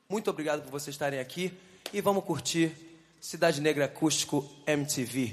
Muito obrigado por vocês estarem aqui e vamos curtir Cidade Negra Acústico MTV.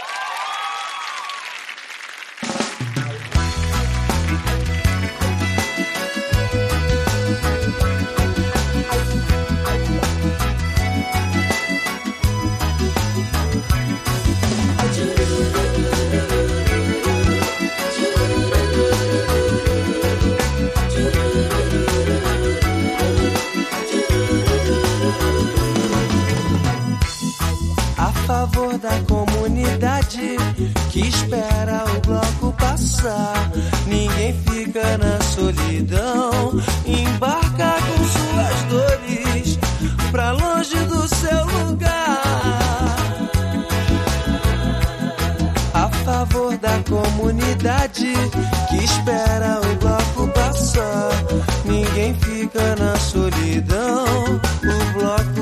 A favor da comunidade que espera o bloco passar. Ninguém fica na solidão, embarca com suas dores pra longe do seu lugar. A favor da comunidade que espera o bloco passar. Ninguém fica na solidão, o bloco